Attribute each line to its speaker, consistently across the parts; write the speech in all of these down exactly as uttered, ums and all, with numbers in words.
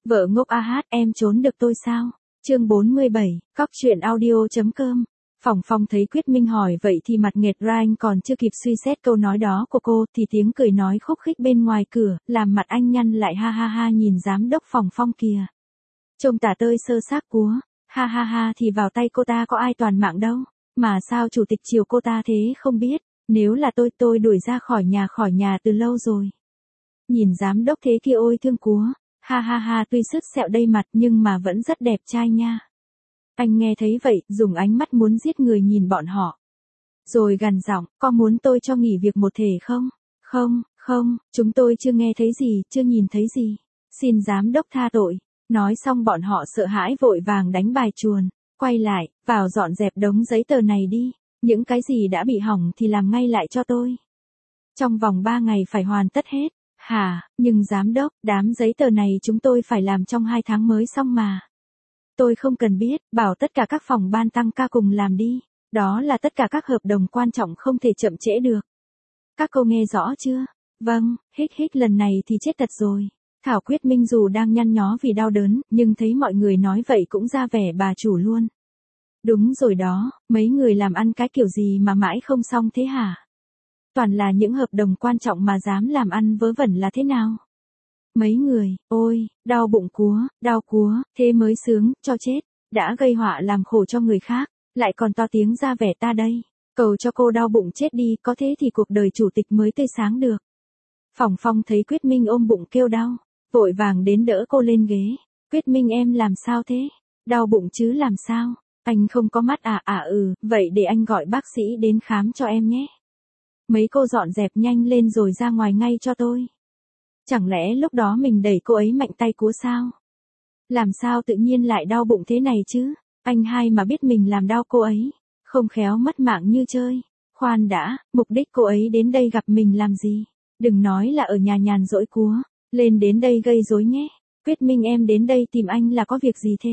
Speaker 1: Vợ ngốc a hát, em trốn được tôi sao? Chương bốn mươi bảy, cóc truyện audio.com. Phòng Phong thấy Quyết Minh hỏi vậy thì mặt nghệt ra, anh còn chưa kịp suy xét câu nói đó của cô thì tiếng cười nói khúc khích bên ngoài cửa, làm mặt anh nhăn lại. Ha ha ha, nhìn giám đốc Phòng Phong kìa. Trông tả tơi sơ xác cúa. Ha ha ha, thì vào tay cô ta có ai toàn mạng đâu. Mà sao chủ tịch chiều cô ta thế không biết. Nếu là tôi tôi đuổi ra khỏi nhà khỏi nhà từ lâu rồi. Nhìn giám đốc thế kia ôi thương cúa. Ha ha ha, tuy sứt sẹo đây mặt nhưng mà vẫn rất đẹp trai nha. Anh nghe thấy vậy, dùng ánh mắt muốn giết người nhìn bọn họ. Rồi gằn giọng, có muốn tôi cho nghỉ việc một thể không? Không, không, chúng tôi chưa nghe thấy gì, chưa nhìn thấy gì. Xin giám đốc tha tội. Nói xong bọn họ sợ hãi vội vàng đánh bài chuồn. Quay lại, vào dọn dẹp đống giấy tờ này đi. Những cái gì đã bị hỏng thì làm ngay lại cho tôi. Trong vòng ba ngày phải hoàn tất hết. Hả, nhưng giám đốc, đám giấy tờ này chúng tôi phải làm trong hai tháng mới xong mà. Tôi không cần biết, bảo tất cả các phòng ban tăng ca cùng làm đi. Đó là tất cả các hợp đồng quan trọng không thể chậm trễ được. Các cô nghe rõ chưa? Vâng, hít hít, lần này thì chết thật rồi. Thảo Quyết Minh dù đang nhăn nhó vì đau đớn, nhưng thấy mọi người nói vậy cũng ra vẻ bà chủ luôn. Đúng rồi đó, mấy người làm ăn cái kiểu gì mà mãi không xong thế hả? Toàn là những hợp đồng quan trọng mà dám làm ăn vớ vẩn là thế nào? Mấy người, ôi, đau bụng cúa, đau cúa, thế mới sướng, cho chết, đã gây họa làm khổ cho người khác, lại còn to tiếng ra vẻ ta đây, cầu cho cô đau bụng chết đi, có thế thì cuộc đời chủ tịch mới tươi sáng được. Phòng Phong thấy Quyết Minh ôm bụng kêu đau, vội vàng đến đỡ cô lên ghế. Quyết Minh em làm sao thế? Đau bụng chứ làm sao? Anh không có mắt à? À ừ, vậy để anh gọi bác sĩ đến khám cho em nhé. Mấy cô dọn dẹp nhanh lên rồi ra ngoài ngay cho tôi. Chẳng lẽ lúc đó mình đẩy cô ấy mạnh tay cúa sao? Làm sao tự nhiên lại đau bụng thế này chứ? Anh hai mà biết mình làm đau cô ấy, không khéo mất mạng như chơi. Khoan đã, mục đích cô ấy đến đây gặp mình làm gì? Đừng nói là ở nhà nhàn rỗi cúa, lên đến đây gây rối nhé. Quyết Minh em đến đây tìm anh là có việc gì thế?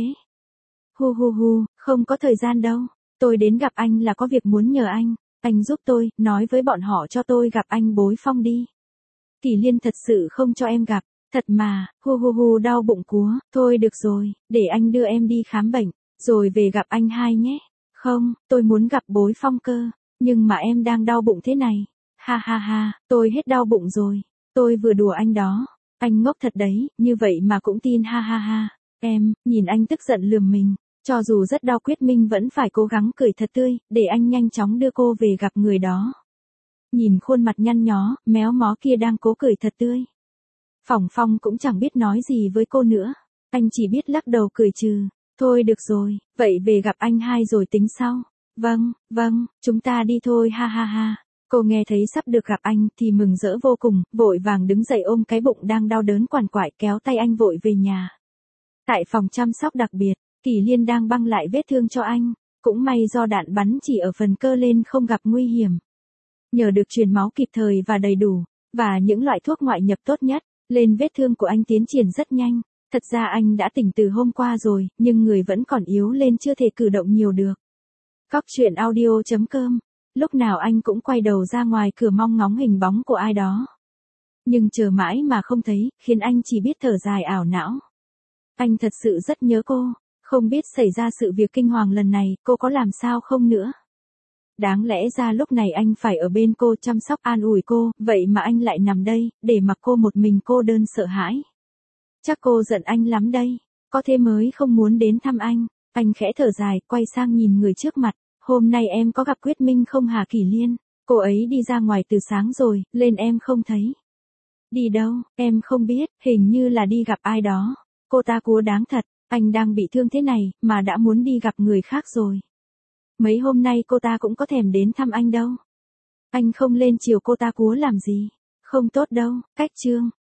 Speaker 1: Hu hu hu, không có thời gian đâu. Tôi đến gặp anh là có việc muốn nhờ anh. Anh giúp tôi, nói với bọn họ cho tôi gặp anh Bối Phong đi. Kỷ Liên thật sự không cho em gặp, thật mà, hu hu hu, đau bụng cúa, thôi được rồi, để anh đưa em đi khám bệnh, rồi về gặp anh hai nhé. Không, tôi muốn gặp Bối Phong cơ, nhưng mà em đang đau bụng thế này. Ha ha ha, tôi hết đau bụng rồi, tôi vừa đùa anh đó, anh ngốc thật đấy, như vậy mà cũng tin. Ha ha ha, em, nhìn anh tức giận lườm mình. Cho dù rất đau, Quyết Minh vẫn phải cố gắng cười thật tươi, để anh nhanh chóng đưa cô về gặp người đó. Nhìn khuôn mặt nhăn nhó, méo mó kia đang cố cười thật tươi. Phòng Phong cũng chẳng biết nói gì với cô nữa. Anh chỉ biết lắc đầu cười trừ. Thôi được rồi, vậy về gặp anh hai rồi tính sau. Vâng, vâng, chúng ta đi thôi. Ha ha ha. Cô nghe thấy sắp được gặp anh thì mừng rỡ vô cùng, vội vàng đứng dậy ôm cái bụng đang đau đớn quằn quại, kéo tay anh vội về nhà. Tại phòng chăm sóc đặc biệt, Kỷ Liên đang băng lại vết thương cho anh. Cũng may do đạn bắn chỉ ở phần cơ nên không gặp nguy hiểm. Nhờ được truyền máu kịp thời và đầy đủ, và những loại thuốc ngoại nhập tốt nhất, lên vết thương của anh tiến triển rất nhanh. Thật ra anh đã tỉnh từ hôm qua rồi, nhưng người vẫn còn yếu lên chưa thể cử động nhiều được. Cóc truyện audio.com. Lúc nào anh cũng quay đầu ra ngoài cửa mong ngóng hình bóng của ai đó. Nhưng chờ mãi mà không thấy, khiến anh chỉ biết thở dài ảo não. Anh thật sự rất nhớ cô, không biết xảy ra sự việc kinh hoàng lần này, cô có làm sao không nữa. Đáng lẽ ra lúc này anh phải ở bên cô chăm sóc an ủi cô, vậy mà anh lại nằm đây, để mặc cô một mình cô đơn sợ hãi. Chắc cô giận anh lắm đây, có thế mới không muốn đến thăm anh. Anh khẽ thở dài, quay sang nhìn người trước mặt. Hôm nay em có gặp Quyết Minh không hả Kỷ Liên? Cô ấy đi ra ngoài từ sáng rồi, lên em không thấy. Đi đâu, em không biết, hình như là đi gặp ai đó. Cô ta cúa đáng thật, anh đang bị thương thế này, mà đã muốn đi gặp người khác rồi. Mấy hôm nay cô ta cũng có thèm đến thăm anh đâu. Anh không lên chiều cô ta cúa làm gì? Không tốt đâu. Cách chương.